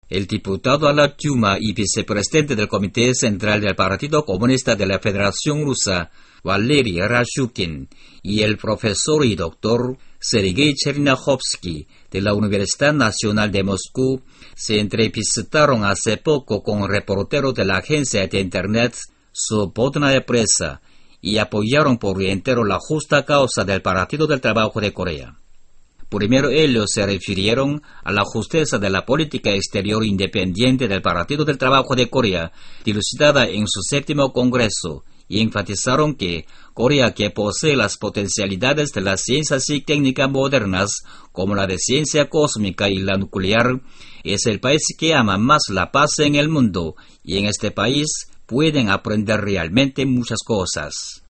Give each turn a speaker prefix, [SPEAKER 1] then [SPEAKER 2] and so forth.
[SPEAKER 1] El diputado a la Duma y vicepresidente del Comité Central del Partido Comunista de la Federación Rusa, Valery Rashukin, y el profesor y doctor Sergei Chernyahovsky de la Universidad Nacional de Moscú se entrevistaron hace poco con un reportero de la agencia de Internet Svobodnaya Presa y apoyaron por entero la justa causa del Partido del Trabajo de Corea. Primero ellos se refirieron a la justeza de la política exterior independiente del Partido del Trabajo de Corea, dilucidada en su 7º Congreso, y enfatizaron que Corea, que posee las potencialidades de las ciencias y técnicas modernas, como la de ciencia cósmica y la nuclear, es el país que ama más la paz en el mundo, y en este país pueden aprender realmente muchas cosas.